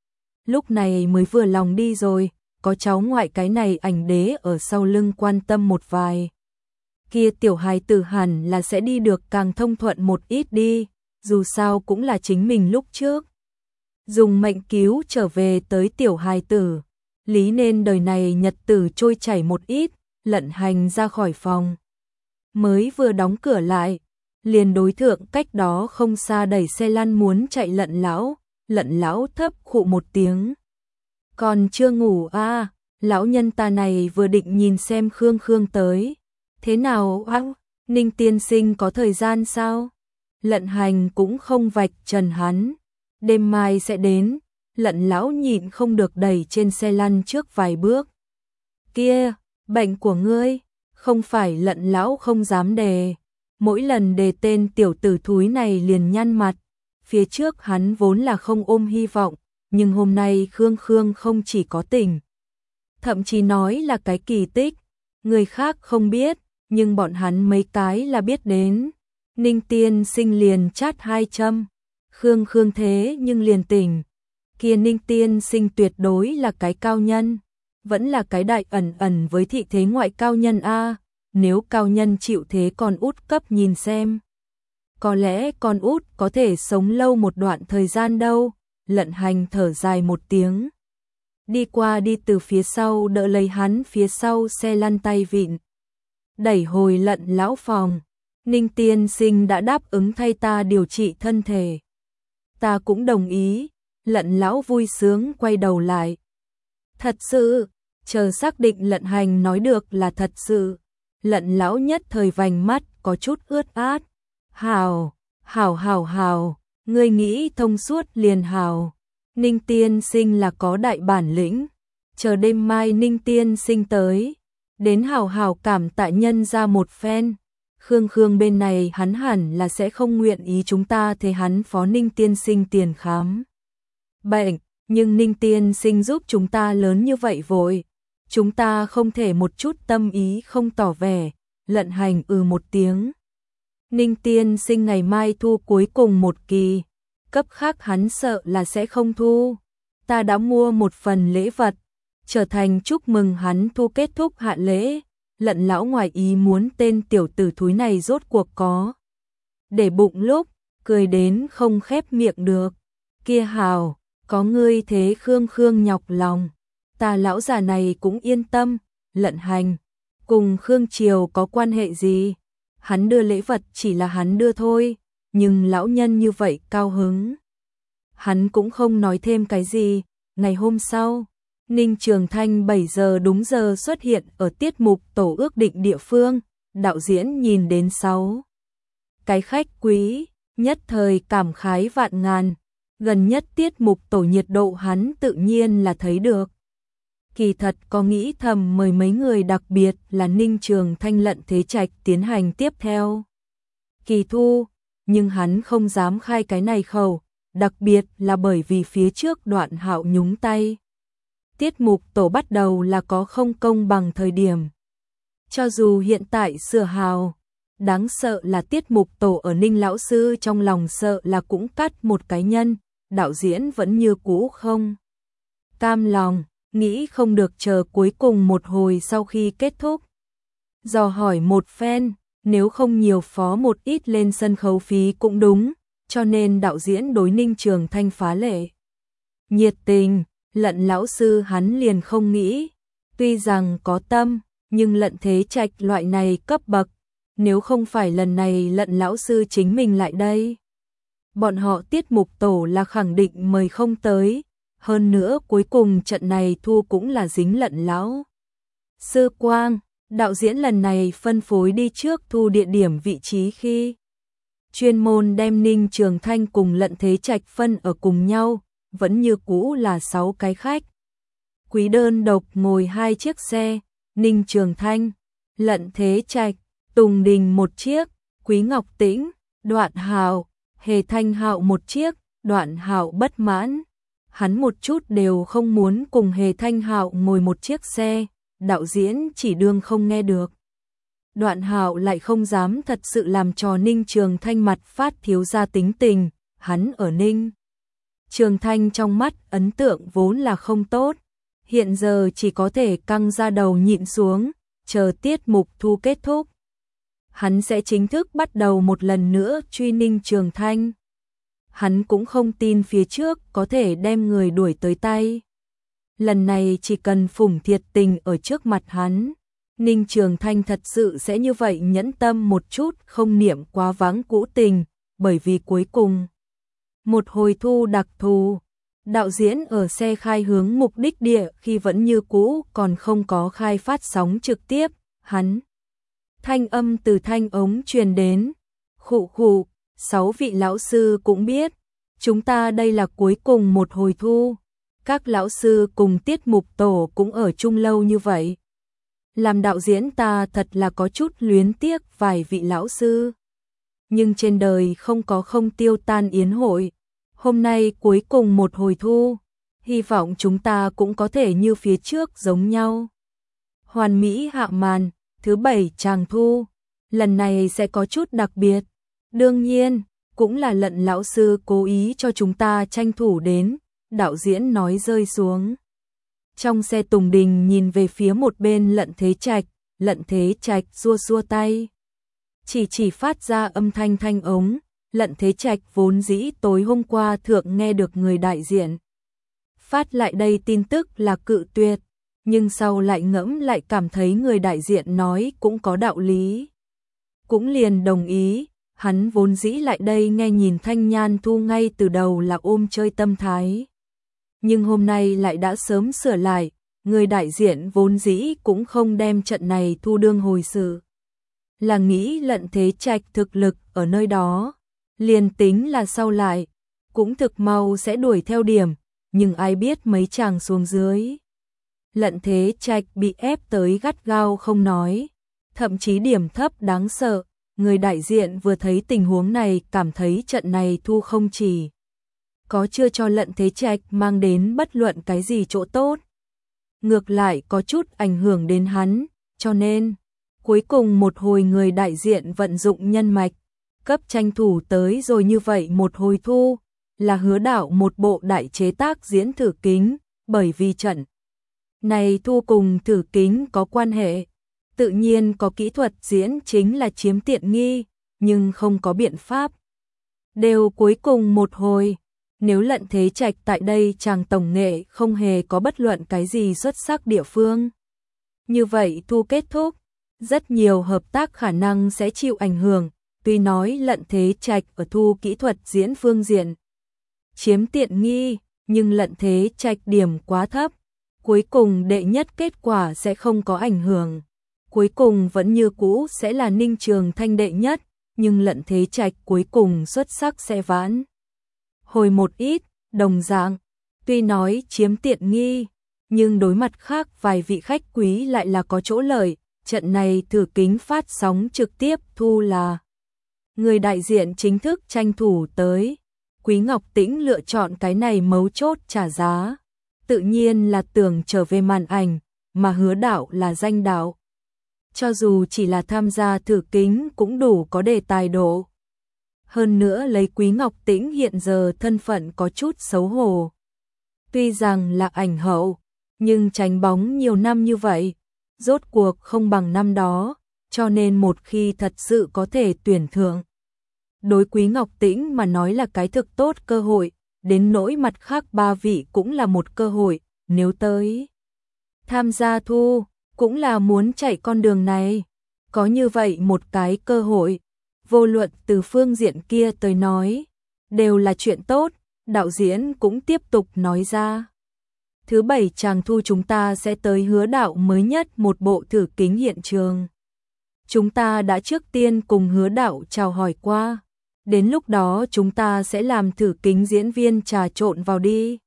Lúc này mới vừa lòng đi rồi, có cháu ngoại cái này ảnh đế ở sau lưng quan tâm một vài. Kia tiểu hài tử hẳn là sẽ đi được càng thông thuận một ít đi, dù sao cũng là chính mình lúc trước dùng mệnh cứu trở về tới tiểu hài tử, lý nên đời này nhật tử trôi chảy một ít. Lận Hành ra khỏi phòng, mới vừa đóng cửa lại, liền đối thượng cách đó không xa đẩy xe lăn muốn chạy Lận lão. Lận lão thấp khụ một tiếng. Còn chưa ngủ à? Lão nhân ta này vừa định nhìn xem Khương Khương tới. Thế nào ăng? Ninh tiên sinh có thời gian sao? Lận Hành cũng không vạch trần hắn. Đêm mai sẽ đến. Lận lão nhịn không được đẩy trên xe lăn trước vài bước. Kia, bệnh của ngươi, không phải Lận lão không dám đề. Mỗi lần đề tên tiểu tử thúi này liền nhăn mặt. Phía trước hắn vốn là không ôm hy vọng, nhưng hôm nay Khương Khương không chỉ có tình, thậm chí nói là cái kỳ tích, người khác không biết, nhưng bọn hắn mấy cái là biết đến. Ninh tiên sinh liền chát hai châm, Khương Khương thế nhưng liền tỉnh. Kia Ninh tiên sinh tuyệt đối là cái cao nhân, vẫn là cái đại ẩn ẩn với thị thế ngoại cao nhân a. Nếu cao nhân chịu thế con út cấp nhìn xem, có lẽ con út có thể sống lâu một đoạn thời gian đâu. Lận Hành thở dài một tiếng, đi qua đi từ phía sau đỡ lấy hắn phía sau xe lăn tay vịn, đẩy hồi Lận lão phòng. Ninh tiên sinh đã đáp ứng thay ta điều trị thân thể, ta cũng đồng ý. Lận lão vui sướng quay đầu lại. Thật sự? Chờ xác định Lận Hành nói được là thật sự, Lận lão nhất thời vành mắt có chút ướt át. Hào, hào hào hào, ngươi nghĩ thông suốt liền hào. Ninh tiên sinh là có đại bản lĩnh. Chờ đêm mai Ninh tiên sinh tới, đến hào hào cảm tạ nhân ra một phen. Khương Khương bên này hắn hẳn là sẽ không nguyện ý chúng ta thế hắn phó Ninh tiên sinh tiền khám bệnh, nhưng Ninh tiên sinh giúp chúng ta lớn như vậy vội, chúng ta không thể một chút tâm ý không tỏ vẻ. Lận Hành ừ một tiếng. Ninh tiên sinh ngày mai thu cuối cùng một kỳ, cấp khác hắn sợ là sẽ không thu. Ta đã mua một phần lễ vật, trở thành chúc mừng hắn thu kết thúc hạ lễ. Lận lão ngoài ý muốn tên tiểu tử thúi này rốt cuộc có để bụng lúc, cười đến không khép miệng được. Kia hào, có ngươi thế Khương Khương nhọc lòng, ta lão già này cũng yên tâm. Lận Hành, cùng Khương Triều có quan hệ gì? Hắn đưa lễ vật chỉ là hắn đưa thôi, nhưng lão nhân như vậy cao hứng, hắn cũng không nói thêm cái gì. Ngày hôm sau, Ninh Trường Thanh bảy giờ đúng giờ xuất hiện ở tiết mục tổ ước định địa phương. Đạo diễn nhìn đến sáu cái khách quý, nhất thời cảm khái vạn ngàn. Gần nhất tiết mục tổ nhiệt độ hắn tự nhiên là thấy được. Kỳ thật có nghĩ thầm mời mấy người đặc biệt là Ninh Trường Thanh Lận Thế Trạch tiến hành tiếp theo kỳ thu, nhưng hắn không dám khai cái này khẩu, đặc biệt là bởi vì phía trước Đoạn Hạo nhúng tay. Tiết mục tổ bắt đầu là có không công bằng thời điểm. Cho dù hiện tại sửa hào, đáng sợ là tiết mục tổ ở Ninh lão sư trong lòng sợ là cũng cắt một cái nhân, đạo diễn vẫn như cũ không cam lòng, nghĩ không được chờ cuối cùng một hồi sau khi kết thúc. Dò hỏi một phen, nếu không nhiều phó một ít lên sân khấu phí cũng đúng, cho nên đạo diễn đối Ninh Trường Thanh phá lệ nhiệt tình. Lận lão sư hắn liền không nghĩ, tuy rằng có tâm, nhưng Lận Thế Trạch loại này cấp bậc, nếu không phải lần này Lận lão sư chính mình lại đây, bọn họ tiết mục tổ là khẳng định mời không tới, hơn nữa cuối cùng trận này thu cũng là dính Lận lão sư quang. Đạo diễn lần này phân phối đi trước thu địa điểm vị trí khi chuyên môn đem Ninh Trường Thanh cùng Lận Thế Trạch phân ở cùng nhau, vẫn như cũ là sáu cái khách. Quý đơn độc ngồi hai chiếc xe, Ninh Trường Thanh, Lận Thế Trạch, Tùng Đình một chiếc, Quý Ngọc Tĩnh, Đoạn Hạo, Hề Thanh Hạo một chiếc. Đoạn Hạo bất mãn, hắn một chút đều không muốn cùng Hề Thanh Hạo ngồi một chiếc xe, đạo diễn chỉ đương không nghe được. Đoạn Hạo lại không dám thật sự làm cho Ninh Trường Thanh mặt phát thiếu ra tính tình, hắn ở Ninh Trường Thanh trong mắt ấn tượng vốn là không tốt, hiện giờ chỉ có thể căng ra đầu nhịn xuống, chờ tiết mục thu kết thúc. Hắn sẽ chính thức bắt đầu một lần nữa truy Ninh Trường Thanh. Hắn cũng không tin phía trước có thể đem người đuổi tới tay. Lần này chỉ cần phủng thiệt tình ở trước mặt hắn, Ninh Trường Thanh thật sự sẽ như vậy nhẫn tâm một chút không niệm quá vắng cũ tình, bởi vì cuối cùng một hồi thu đặc thù, đạo diễn ở xe khai hướng mục đích địa khi vẫn như cũ còn không có khai phát sóng trực tiếp, hắn thanh âm từ thanh ống truyền đến, khụ khụ, sáu vị lão sư cũng biết, chúng ta đây là cuối cùng một hồi thu, các lão sư cùng tiết mục tổ cũng ở chung lâu như vậy. Làm đạo diễn ta thật là có chút luyến tiếc vài vị lão sư. Nhưng trên đời không có không tiêu tan yến hội. Hôm nay cuối cùng một hồi thu, hy vọng chúng ta cũng có thể như phía trước giống nhau. Hoàn mỹ hạ màn, thứ bảy tràng thu, lần này sẽ có chút đặc biệt. Đương nhiên, cũng là Lận lão sư cố ý cho chúng ta tranh thủ đến, đạo diễn nói rơi xuống. Trong xe Tùng Đình nhìn về phía một bên Lận Thế Trạch, Lận Thế Trạch xua xua tay. Chỉ chỉ phát ra âm thanh thanh ống, Lận Thế Trạch vốn dĩ tối hôm qua thượng nghe được người đại diện phát lại đây tin tức là cự tuyệt, nhưng sau lại ngẫm lại cảm thấy người đại diện nói cũng có đạo lý. Cũng liền đồng ý, hắn vốn dĩ lại đây nghe nhìn Thanh Nhan Thu ngay từ đầu là ôm chơi tâm thái. Nhưng hôm nay lại đã sớm sửa lại, người đại diện vốn dĩ cũng không đem trận này thu đương hồi sự. Là nghĩ Lận Thế Trạch thực lực ở nơi đó, liền tính là sau lại, cũng thực mau sẽ đuổi theo điểm, nhưng ai biết mấy chàng xuống dưới. Lận Thế Trạch bị ép tới gắt gao không nói, thậm chí điểm thấp đáng sợ, người đại diện vừa thấy tình huống này cảm thấy trận này thu không chỉ có chưa cho Lận Thế Trạch mang đến bất luận cái gì chỗ tốt, ngược lại có chút ảnh hưởng đến hắn, cho nên cuối cùng một hồi người đại diện vận dụng nhân mạch, cấp tranh thủ tới rồi như vậy một hồi thu, là hứa đạo một bộ đại chế tác diễn thử kính, bởi vì trận này thu cùng thử kính có quan hệ, tự nhiên có kỹ thuật diễn chính là chiếm tiện nghi, nhưng không có biện pháp. Đều cuối cùng một hồi, nếu Lận Thế Trạch tại đây chàng tổng nghệ không hề có bất luận cái gì xuất sắc địa phương. Như vậy thu kết thúc, rất nhiều hợp tác khả năng sẽ chịu ảnh hưởng, tuy nói Lận Thế Trạch ở thu kỹ thuật diễn phương diện chiếm tiện nghi, nhưng Lận Thế Trạch điểm quá thấp, cuối cùng đệ nhất kết quả sẽ không có ảnh hưởng. Cuối cùng vẫn như cũ sẽ là Ninh Trường Thanh đệ nhất, nhưng Lận Thế Trạch cuối cùng xuất sắc sẽ vãn hồi một ít, đồng dạng, tuy nói chiếm tiện nghi, nhưng đối mặt khác vài vị khách quý lại là có chỗ lợi, trận này thử kính phát sóng trực tiếp thu là người đại diện chính thức tranh thủ tới. Quý Ngọc Tĩnh lựa chọn cái này mấu chốt trả giá, tự nhiên là tưởng trở về màn ảnh, mà Hứa Đạo là danh đạo. Cho dù chỉ là tham gia thử kính cũng đủ có đề tài độ. Hơn nữa lấy Quý Ngọc Tĩnh hiện giờ thân phận có chút xấu hổ. Tuy rằng là ảnh hậu, nhưng tránh bóng nhiều năm như vậy, rốt cuộc không bằng năm đó, cho nên một khi thật sự có thể tuyển thượng. Đối Quý Ngọc Tĩnh mà nói là cái thực tốt cơ hội, đến nỗi mặt khác ba vị cũng là một cơ hội, nếu tới tham gia thu, cũng là muốn chạy con đường này. Có như vậy một cái cơ hội, vô luận từ phương diện kia tới nói, đều là chuyện tốt, đạo diễn cũng tiếp tục nói ra. Thứ bảy chàng thu chúng ta sẽ tới Hứa Đạo mới nhất một bộ thử kính hiện trường. Chúng ta đã trước tiên cùng Hứa Đạo chào hỏi qua. Đến lúc đó chúng ta sẽ làm thử kính diễn viên trà trộn vào đi.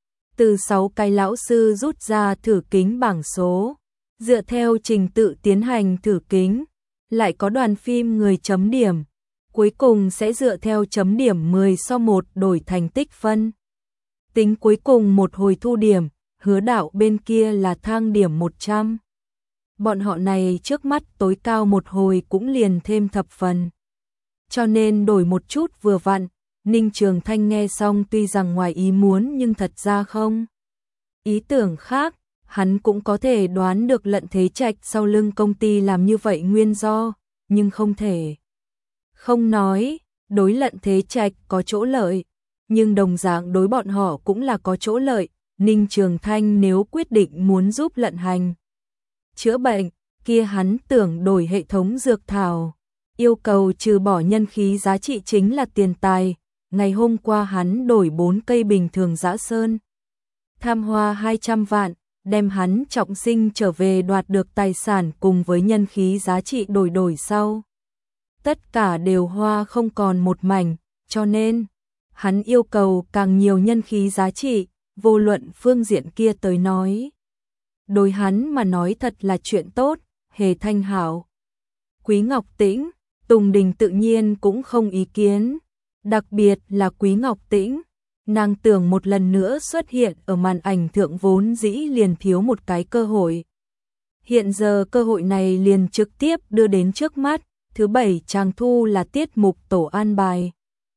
Từ sáu cái lão sư rút ra thử kính bảng số, dựa theo trình tự tiến hành thử kính, lại có đoàn phim người chấm điểm, cuối cùng sẽ dựa theo chấm điểm mười so một đổi thành tích phân. Tính cuối cùng một hồi thu điểm, Hứa Đạo bên kia là thang điểm một trăm. Bọn họ này trước mắt tối cao một hồi cũng liền thêm thập phần. Cho nên đổi một chút vừa vặn, Ninh Trường Thanh nghe xong tuy rằng ngoài ý muốn nhưng thật ra không. Ý tưởng khác, hắn cũng có thể đoán được Lận Thế Trạch sau lưng công ty làm như vậy nguyên do, nhưng không thể. Không nói, đối Lận Thế Trạch có chỗ lợi, nhưng đồng dạng đối bọn họ cũng là có chỗ lợi. Ninh Trường Thanh nếu quyết định muốn giúp Lận Hành chữa bệnh, kia hắn tưởng đổi hệ thống dược thảo. Yêu cầu trừ bỏ nhân khí giá trị chính là tiền tài. Ngày hôm qua hắn đổi bốn cây bình thường dã sơn tham hoa hai trăm vạn, đem hắn trọng sinh trở về đoạt được tài sản cùng với nhân khí giá trị đổi đổi sau. Tất cả đều hoa không còn một mảnh, cho nên hắn yêu cầu càng nhiều nhân khí giá trị, vô luận phương diện kia tới nói. Đối hắn mà nói thật là chuyện tốt, Hề Thanh hảo. Quý Ngọc Tĩnh, Tùng Đình tự nhiên cũng không ý kiến, đặc biệt là Quý Ngọc Tĩnh, nàng tưởng một lần nữa xuất hiện ở màn ảnh thượng vốn dĩ liền thiếu một cái cơ hội. Hiện giờ cơ hội này liền trực tiếp đưa đến trước mắt, thứ bảy chàng thu là tiết mục tổ an bài.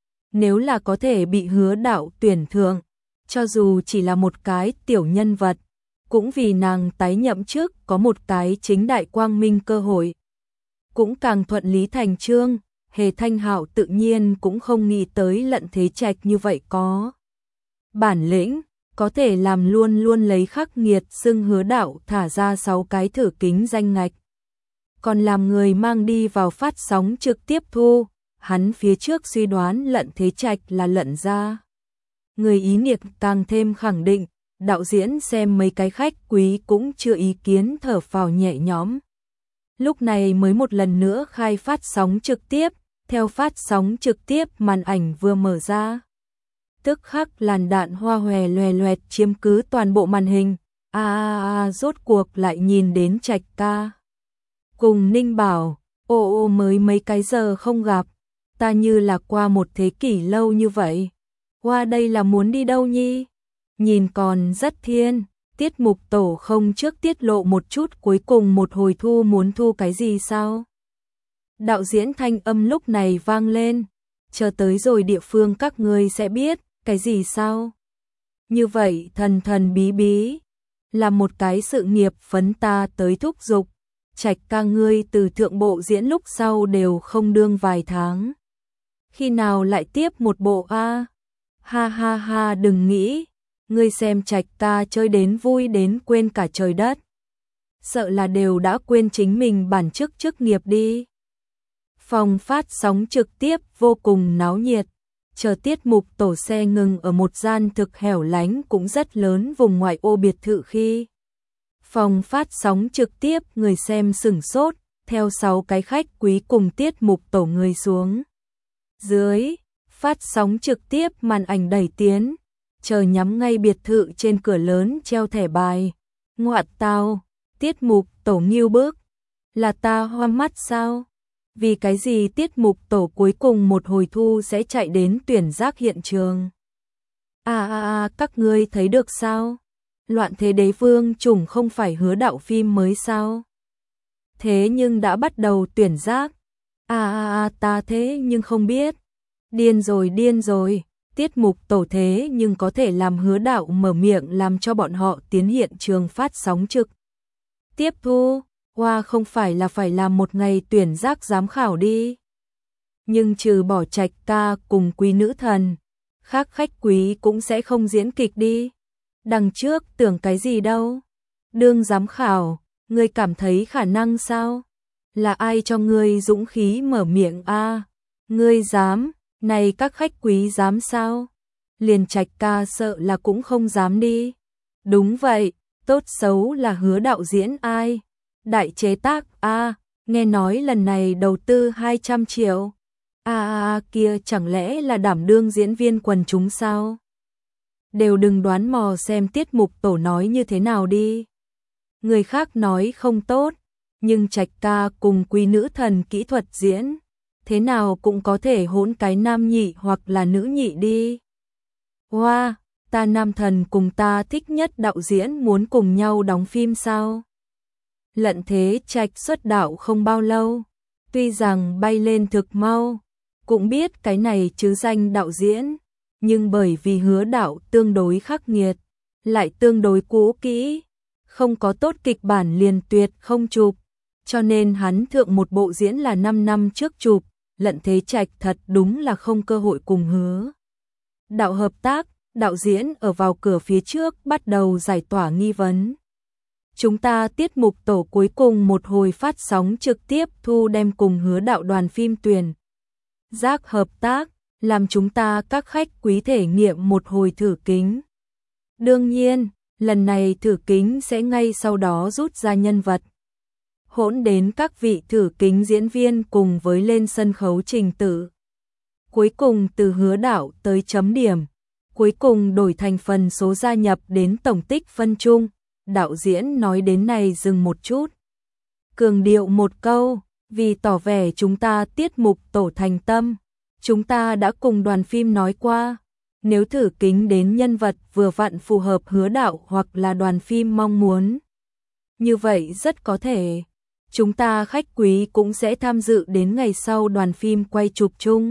Nếu là có thể bị Hứa Đạo tuyển thượng, cho dù chỉ là một cái tiểu nhân vật, cũng vì nàng tái nhậm chức có một cái chính đại quang minh cơ hội. Cũng càng thuận lý thành chương, Hề Thanh Hạo tự nhiên cũng không nghĩ tới Lận Thế Trạch như vậy có bản lĩnh, có thể làm luôn luôn lấy khắc nghiệt xưng Hứa Đạo thả ra sáu cái thử kính danh ngạch. Còn làm người mang đi vào phát sóng trực tiếp thu, hắn phía trước suy đoán Lận Thế Trạch là Lận gia. Người ý niệm càng thêm khẳng định, đạo diễn xem mấy cái khách quý cũng chưa ý kiến thở phào nhẹ nhõm. Lúc này mới một lần nữa khai phát sóng trực tiếp, theo phát sóng trực tiếp màn ảnh vừa mở ra. Tức khắc làn đạn hoa hòe loè loẹt chiếm cứ toàn bộ màn hình, a a a rốt cuộc lại nhìn đến Trạch ca. Cùng Ninh Bảo, ô ô mới mấy cái giờ không gặp, ta như là qua một thế kỷ lâu như vậy. Qua đây là muốn đi đâu nhi? Nhìn còn rất thiên. Tiết mục tổ không trước tiết lộ một chút cuối cùng một hồi thu muốn thu cái gì sao? Đạo diễn thanh âm lúc này vang lên, chờ tới rồi địa phương các ngươi sẽ biết, cái gì sao? Như vậy thần thần bí bí, là một cái sự nghiệp phấn ta tới thúc giục, Trạch ca ngươi từ thượng bộ diễn lúc sau đều không đương vài tháng. Khi nào lại tiếp một bộ a? Ha ha ha đừng nghĩ. Ngươi xem Trạch ca chơi đến vui đến quên cả trời đất. Sợ là đều đã quên chính mình bản chức chức nghiệp đi. Phòng phát sóng trực tiếp vô cùng náo nhiệt. Chờ tiết mục tổ xe ngừng ở một gian thực hẻo lánh cũng rất lớn vùng ngoại ô biệt thự khi. Phòng phát sóng trực tiếp người xem sửng sốt, theo sáu cái khách quý cùng tiết mục tổ người xuống. Dưới, Phát sóng trực tiếp màn ảnh đẩy tiến, chờ nhắm ngay biệt thự trên cửa lớn treo thẻ bài. Ngoạ tào, tiết mục tổ Ngưu Bức, là ta hoa mắt sao? Vì cái gì tiết mục tổ cuối cùng một hồi thu sẽ chạy đến tuyển giác hiện trường? À à à, các ngươi thấy được sao? Loạn thế đế vương trùng không phải hứa đạo phim mới sao? Thế nhưng đã bắt đầu tuyển giác. À à à, ta thế nhưng không biết. Điên rồi điên rồi, tiết mục tổ thế nhưng có thể làm hứa đạo mở miệng làm cho bọn họ tiến hiện trường phát sóng trực tiếp thu. Hoa không phải là phải làm một ngày tuyển giác giám khảo đi. Nhưng trừ bỏ Trạch ca cùng Quý nữ thần, khác khách quý cũng sẽ không diễn kịch đi. Đằng trước tưởng cái gì đâu. Đương giám khảo, ngươi cảm thấy khả năng sao? Là ai cho ngươi dũng khí mở miệng a? À, ngươi dám, này các khách quý dám sao? Liền Trạch ca sợ là cũng không dám đi. Đúng vậy, tốt xấu là hứa đạo diễn ai? Đại chế tác a, à, nghe nói lần này đầu tư hai trăm triệu. A à, à, kia chẳng lẽ là đảm đương diễn viên quần chúng sao? Đều đừng đoán mò xem tiết mục tổ nói như thế nào đi. Người khác nói không tốt, nhưng Trạch ca cùng Quý nữ thần kỹ thuật diễn, thế nào cũng có thể hỗn cái nam nhị hoặc là nữ nhị đi. Hoa, wow, ta nam thần cùng ta thích nhất đạo diễn muốn cùng nhau đóng phim sao? Lận Thế Trạch xuất đạo không bao lâu, tuy rằng bay lên thực mau, cũng biết cái này chứ danh đạo diễn, nhưng bởi vì hứa đạo tương đối khắc nghiệt, lại tương đối cũ kỹ, không có tốt kịch bản liền tuyệt không chụp, cho nên hắn thượng một bộ diễn là năm năm trước chụp. Lận Thế Trạch thật đúng là không cơ hội cùng hứa đạo hợp tác. Đạo diễn ở vào cửa phía trước bắt đầu giải tỏa nghi vấn. Chúng ta tiết mục tổ cuối cùng một hồi phát sóng trực tiếp thu đem cùng hứa đạo đoàn phim tuyển giác hợp tác, làm chúng ta các khách quý thể nghiệm một hồi thử kính. Đương nhiên, lần này thử kính sẽ ngay sau đó rút ra nhân vật. Hỗn đến các vị thử kính diễn viên cùng với lên sân khấu trình tự. Cuối cùng từ hứa đạo tới chấm điểm. Cuối cùng đổi thành phần số gia nhập đến tổng tích phân chung. Đạo diễn nói đến này dừng một chút. Cường điệu một câu, vì tỏ vẻ chúng ta tiết mục tổ thành tâm. Chúng ta đã cùng đoàn phim nói qua, nếu thử kính đến nhân vật vừa vặn phù hợp hứa đạo hoặc là đoàn phim mong muốn. Như vậy rất có thể, chúng ta khách quý cũng sẽ tham dự đến ngày sau đoàn phim quay chụp chung.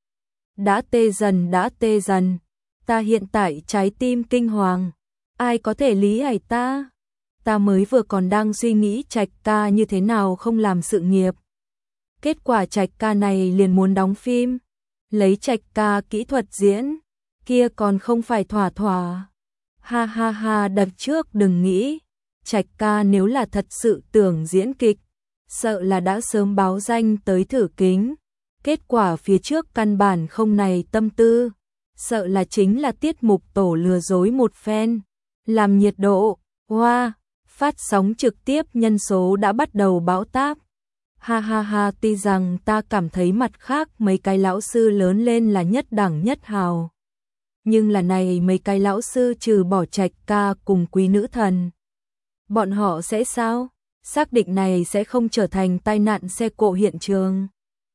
Đã tê dần đã tê dần, ta hiện tại trái tim kinh hoàng, ai có thể lý giải ta? Ta mới vừa còn đang suy nghĩ Trạch ca như thế nào không làm sự nghiệp. Kết quả Trạch ca này liền muốn đóng phim, lấy Trạch ca kỹ thuật diễn, kia còn không phải thỏa thỏa. Ha ha ha, đợt trước đừng nghĩ, Trạch ca nếu là thật sự tưởng diễn kịch, sợ là đã sớm báo danh tới thử kính. Kết quả phía trước căn bản không này tâm tư, sợ là chính là tiết mục tổ lừa dối một phen. Làm nhiệt độ, hoa, wow, phát sóng trực tiếp nhân số đã bắt đầu bão táp. Ha ha ha, tuy rằng ta cảm thấy mặt khác mấy cái lão sư lớn lên là nhất đẳng nhất hào. Nhưng là này mấy cái lão sư trừ bỏ Trạch ca cùng Quý nữ thần. Bọn họ sẽ sao? Xác định này sẽ không trở thành tai nạn xe cộ hiện trường.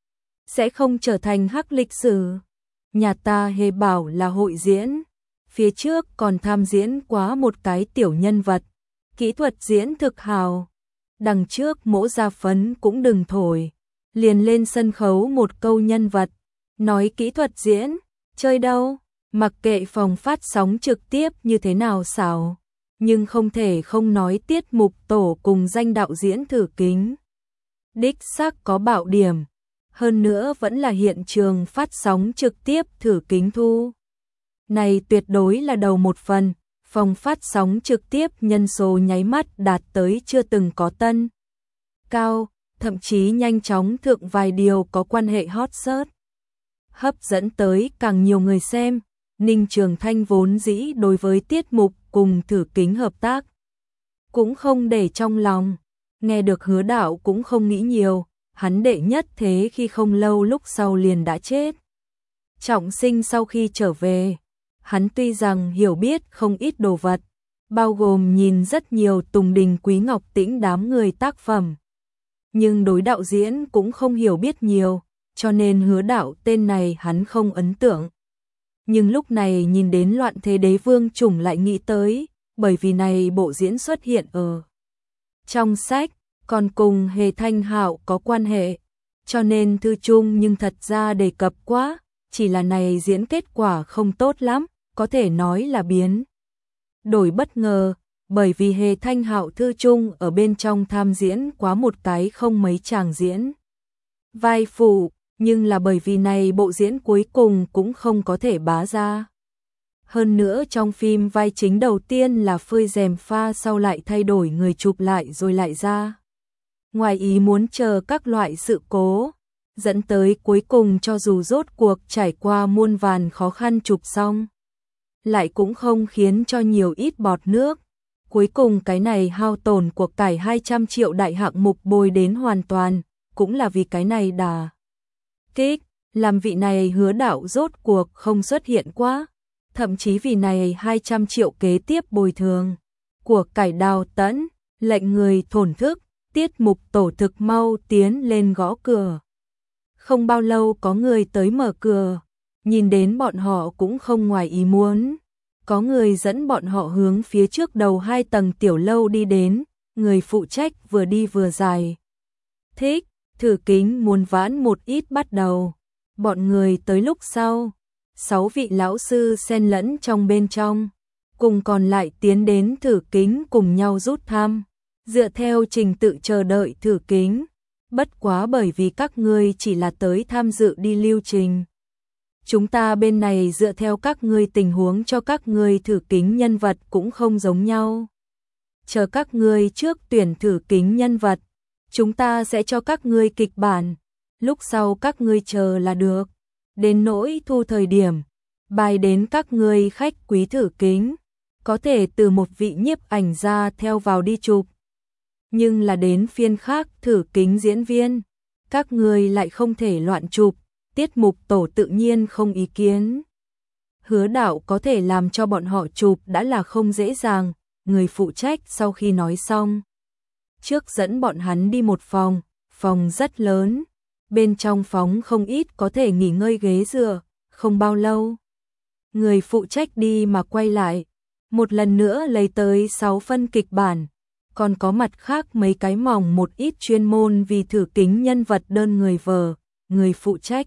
Sẽ không trở thành hắc lịch sử. Nhà ta hề bảo là hội diễn. Phía trước còn tham diễn quá một cái tiểu nhân vật. Kỹ thuật diễn thực hào. Đằng trước Mỗ Gia Phấn cũng đừng thổi. Liền lên sân khấu một câu nhân vật. Nói kỹ thuật diễn. Chơi đâu? Mặc kệ phòng phát sóng trực tiếp như thế nào xảo. Nhưng không thể không nói tiết mục tổ cùng danh đạo diễn thử kính. Đích xác có bạo điểm. Hơn nữa vẫn là hiện trường phát sóng trực tiếp thử kính thu. Này tuyệt đối là đầu một phần, phòng phát sóng trực tiếp nhân số nháy mắt đạt tới chưa từng có tân. Cao, thậm chí nhanh chóng thượng vài điều có quan hệ hot search. Hấp dẫn tới càng nhiều người xem, Ninh Trường Thanh vốn dĩ đối với tiết mục cùng thử kính hợp tác. Cũng không để trong lòng, nghe được hứa đạo cũng không nghĩ nhiều. Hắn đệ nhất thế khi không lâu lúc sau liền đã chết. Trọng Sinh sau khi trở về, hắn tuy rằng hiểu biết không ít đồ vật, bao gồm nhìn rất nhiều Tùng Đình Quý Ngọc Tĩnh đám người tác phẩm. Nhưng đối đạo diễn cũng không hiểu biết nhiều, cho nên Hứa Đạo tên này hắn không ấn tượng. Nhưng lúc này nhìn đến Loạn Thế Đế Vương Chủng lại nghĩ tới, bởi vì này bộ diễn xuất hiện ở trong sách, còn cùng Hề Thanh Hạo có quan hệ, cho nên thư chung nhưng thật ra đề cập quá, chỉ là này diễn kết quả không tốt lắm, có thể nói là biến đổi bất ngờ, bởi vì Hề Thanh Hạo thư chung ở bên trong tham diễn quá một cái không mấy chàng diễn vai phụ, nhưng là bởi vì này bộ diễn cuối cùng cũng không có thể bá ra. Hơn nữa trong phim vai chính đầu tiên là phơi rèm pha, sau lại thay đổi người chụp lại rồi lại ra. Ngoài ý muốn chờ các loại sự cố, dẫn tới cuối cùng cho dù rốt cuộc trải qua muôn vàn khó khăn chụp xong, lại cũng không khiến cho nhiều ít bọt nước. Cuối cùng cái này hao tổn của cải hai trăm triệu đại hạng mục bồi đến hoàn toàn, cũng là vì cái này đà kích, làm vị này Hứa Đạo rốt cuộc không xuất hiện quá, thậm chí vì này hai trăm triệu kế tiếp bồi thường của cải đào tẫn, lệnh người thổn thức, tiết mục tổ thực mau tiến lên gõ cửa. Không bao lâu có người tới mở cửa, nhìn đến bọn họ cũng không ngoài ý muốn. Có người dẫn bọn họ hướng phía trước đầu hai tầng tiểu lâu đi đến, người phụ trách vừa đi vừa dài thích, thử kính muốn vãn một ít bắt đầu. Bọn người tới lúc sau, sáu vị lão sư xen lẫn trong bên trong, cùng còn lại tiến đến thử kính cùng nhau rút thăm, dựa theo trình tự chờ đợi thử kính. Bất quá bởi vì các ngươi chỉ là tới tham dự đi lưu trình, chúng ta bên này dựa theo các ngươi tình huống cho các ngươi thử kính nhân vật cũng không giống nhau. Chờ các ngươi trước tuyển thử kính nhân vật, chúng ta sẽ cho các ngươi kịch bản, lúc sau các ngươi chờ là được. Đến nỗi thu thời điểm, bài đến các ngươi khách quý thử kính, có thể từ một vị nhiếp ảnh gia theo vào đi chụp. Nhưng là đến phiên khác thử kính diễn viên, các ngươi lại không thể loạn chụp, tiết mục tổ tự nhiên không ý kiến. Hứa Đạo có thể làm cho bọn họ chụp đã là không dễ dàng, người phụ trách sau khi nói xong, trước dẫn bọn hắn đi một phòng, phòng rất lớn, bên trong phòng không ít có thể nghỉ ngơi ghế dựa, không bao lâu. Người phụ trách đi mà quay lại, một lần nữa lấy tới sáu phân kịch bản, còn có mặt khác mấy cái mỏng một ít chuyên môn vì thử kính nhân vật đơn người vở, người phụ trách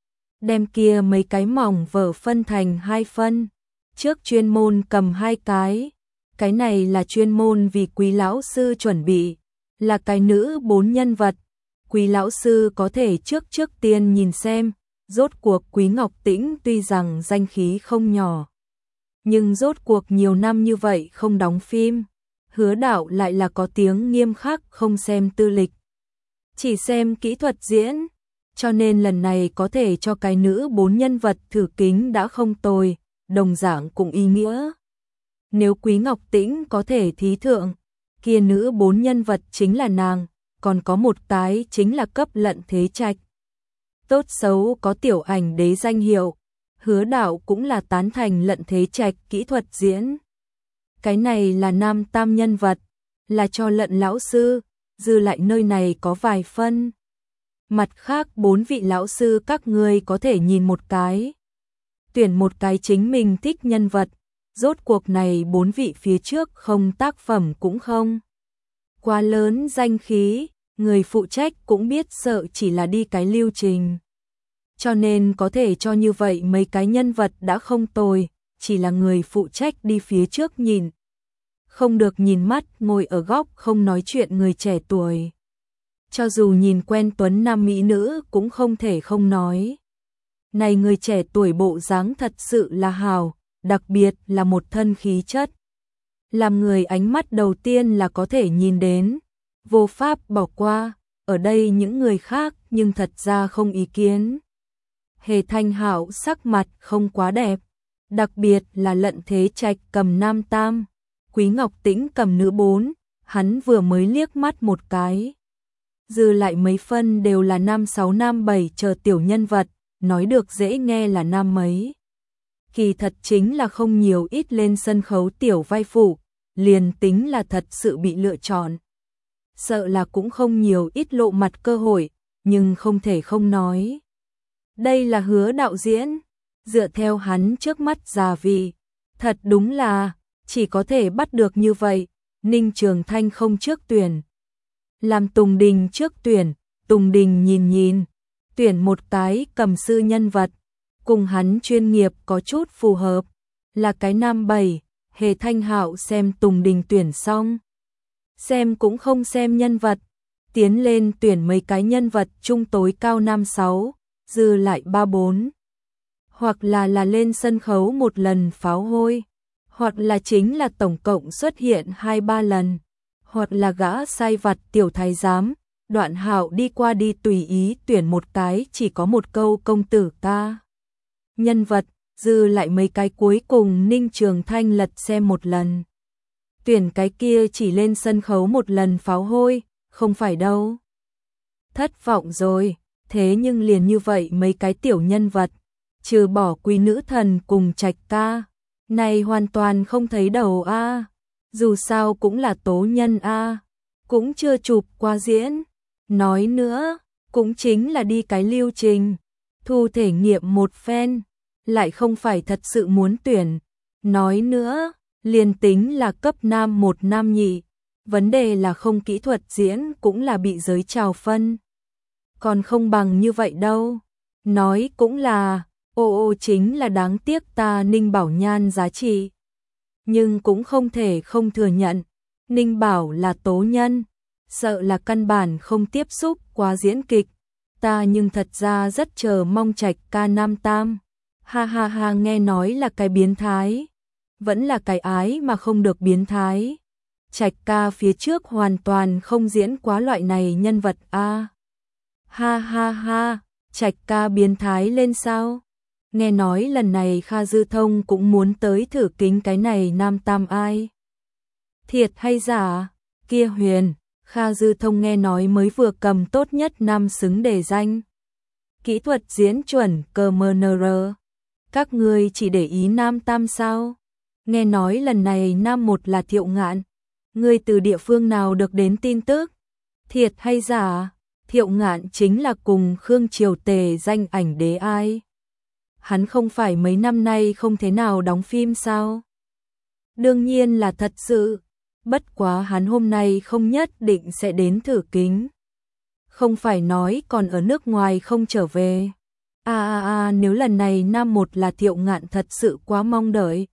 đem kia mấy cái mỏng vở phân thành hai phân, trước chuyên môn cầm hai cái, cái này là chuyên môn vì Quý lão sư chuẩn bị, là cái nữ bốn nhân vật. Quý lão sư có thể trước trước tiên nhìn xem, rốt cuộc Quý Ngọc Tĩnh tuy rằng danh khí không nhỏ, nhưng rốt cuộc nhiều năm như vậy không đóng phim, Hứa Đạo lại là có tiếng nghiêm khắc không xem tư lịch, chỉ xem kỹ thuật diễn, cho nên lần này có thể cho cái nữ bốn nhân vật thử kính đã không tồi, đồng dạng cũng ý nghĩa. Nếu Quý Ngọc Tĩnh có thể thí thượng, kia nữ bốn nhân vật chính là nàng, còn có một cái chính là cấp Lận Thế Trạch. Tốt xấu có tiểu ảnh đế danh hiệu, Hứa Đạo cũng là tán thành Lận Thế Trạch kỹ thuật diễn. Cái này là nam tam nhân vật, là cho Lận lão sư, dư lại nơi này có vài phân. Mặt khác bốn vị lão sư các ngươi có thể nhìn một cái, tuyển một cái chính mình thích nhân vật, rốt cuộc này bốn vị phía trước không tác phẩm cũng không quá lớn danh khí, người phụ trách cũng biết sợ chỉ là đi cái lưu trình, cho nên có thể cho như vậy mấy cái nhân vật đã không tồi, chỉ là người phụ trách đi phía trước nhìn, không được nhìn mắt ngồi ở góc không nói chuyện người trẻ tuổi. Cho dù nhìn quen tuấn nam mỹ nữ cũng không thể không nói. Này người trẻ tuổi bộ dáng thật sự là hào, đặc biệt là một thân khí chất. Làm người ánh mắt đầu tiên là có thể nhìn đến, vô pháp bỏ qua, ở đây những người khác nhưng thật ra không ý kiến. Hề Thanh Hạo sắc mặt không quá đẹp, đặc biệt là Lận Thế Trạch cầm nam tam, Quý Ngọc Tĩnh cầm nữ bốn, hắn vừa mới liếc mắt một cái. Dư lại mấy phân đều là nam sáu nam bảy chờ tiểu nhân vật, nói được dễ nghe là nam mấy. Kỳ thật chính là không nhiều ít lên sân khấu tiểu vai phụ, liền tính là thật sự bị lựa chọn. Sợ là cũng không nhiều ít lộ mặt cơ hội, nhưng không thể không nói. Đây là Hứa đạo diễn, dựa theo hắn trước mắt già vị, thật đúng là, chỉ có thể bắt được như vậy, Ninh Trường Thanh không trước tuyển. Làm Tùng Đình trước tuyển, Tùng Đình nhìn nhìn, tuyển một cái cầm sư nhân vật, cùng hắn chuyên nghiệp có chút phù hợp, là cái nam bảy, Hề Thanh Hạo xem Tùng Đình tuyển xong. Xem cũng không xem nhân vật, tiến lên tuyển mấy cái nhân vật trung tối cao năm sáu, dư lại ba bốn. Hoặc là là lên sân khấu một lần pháo hôi, hoặc là chính là tổng cộng xuất hiện hai ba lần, hoặc là gã sai vặt tiểu thái giám, Đoạn Hạo đi qua đi tùy ý tuyển một cái chỉ có một câu công tử ca. Nhân vật, dư lại mấy cái cuối cùng Ninh Trường Thanh lật xem một lần. Tuyển cái kia chỉ lên sân khấu một lần pháo hôi, không phải đâu. Thất vọng rồi, thế nhưng liền như vậy mấy cái tiểu nhân vật, trừ bỏ Quý nữ thần cùng Trạch ca, này hoàn toàn không thấy đầu a. Dù sao cũng là tố nhân a, cũng chưa chụp qua diễn. Nói nữa, cũng chính là đi cái lưu trình, thu thể nghiệm một phen, lại không phải thật sự muốn tuyển. Nói nữa, liền tính là cấp nam một nam nhị, vấn đề là không kỹ thuật diễn cũng là bị giới trào phân. Còn không bằng như vậy đâu. Nói cũng là, ô ô chính là đáng tiếc ta Ninh Bảo Nhan giá trị. Nhưng cũng không thể không thừa nhận, Ninh Bảo là tố nhân, sợ là căn bản không tiếp xúc quá diễn kịch. Ta nhưng thật ra rất chờ mong Trạch ca nam tam. Ha ha ha, nghe nói là cái biến thái. Vẫn là cái ái mà không được biến thái. Trạch ca phía trước hoàn toàn không diễn quá loại này nhân vật a. Ha ha ha, Trạch ca biến thái lên sao? Nghe nói lần này Kha Dư Thông cũng muốn tới thử kính cái này nam tam ai. Thiệt hay giả? Kia Huyền, Kha Dư Thông nghe nói mới vừa cầm tốt nhất năm xứng đề danh. Kỹ thuật diễn chuẩn cờ mờ nờ rờ. Các ngươi chỉ để ý nam tam sao? Nghe nói lần này nam một là Thiệu Ngạn. Ngươi từ địa phương nào được đến tin tức? Thiệt hay giả? Thiệu Ngạn chính là cùng Khương Triều Tề danh ảnh đế ai? Hắn không phải mấy năm nay không thế nào đóng phim sao? Đương nhiên là thật sự. Bất quá hắn hôm nay không nhất định sẽ đến thử kính. Không phải nói còn ở nước ngoài không trở về. À à à, nếu lần này nam một là Thiệu Ngạn thật sự quá mong đợi.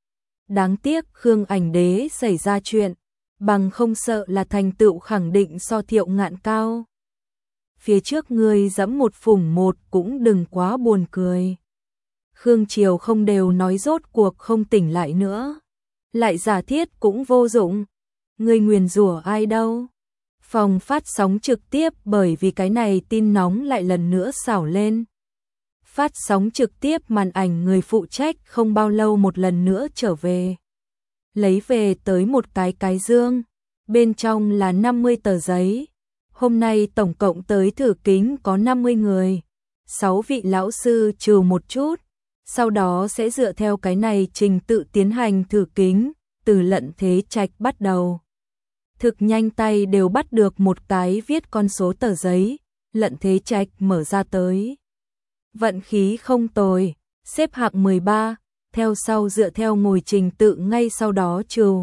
Đáng tiếc Khương ảnh đế xảy ra chuyện, bằng không sợ là thành tựu khẳng định so Thiệu Ngạn cao. Phía trước người dẫm một phủng một cũng đừng quá buồn cười. Khương Triều không đều nói rốt cuộc không tỉnh lại nữa. Lại giả thiết cũng vô dụng. Người nguyền rủa ai đâu. Phòng phát sóng trực tiếp bởi vì cái này tin nóng lại lần nữa xảo lên. Phát sóng trực tiếp màn ảnh người phụ trách không bao lâu một lần nữa trở về. Lấy về tới một cái cái dương. Bên trong là năm mươi tờ giấy. Hôm nay tổng cộng tới thử kính có năm mươi người. sáu vị lão sư trừ một chút. Sau đó sẽ dựa theo cái này trình tự tiến hành thử kính, từ Lận Thế Trạch bắt đầu. Thực nhanh tay đều bắt được một cái viết con số tờ giấy, Lận Thế Trạch mở ra tới. Vận khí không tồi, xếp hạng mười ba, theo sau dựa theo ngồi trình tự ngay sau đó trừ.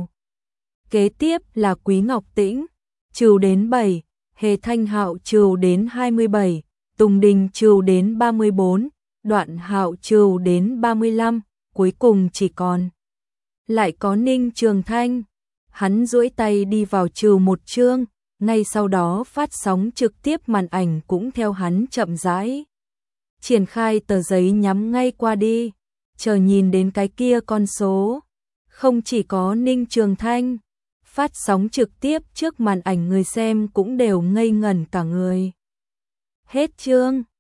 Kế tiếp là Quý Ngọc Tĩnh, trừ đến bảy, Hề Thanh Hạo trừ đến hai mươi bảy, Tùng Đình trừ đến ba mươi bốn, Đoạn Hạo trừ đến ba mươi lăm, cuối cùng chỉ còn lại có Ninh Trường Thanh. Hắn duỗi tay đi vào trừ một chương, ngay sau đó phát sóng trực tiếp màn ảnh cũng theo hắn chậm rãi. Triển khai tờ giấy nhắm ngay qua đi, chờ nhìn đến cái kia con số. Không chỉ có Ninh Trường Thanh, phát sóng trực tiếp trước màn ảnh người xem cũng đều ngây ngẩn cả người. Hết chương.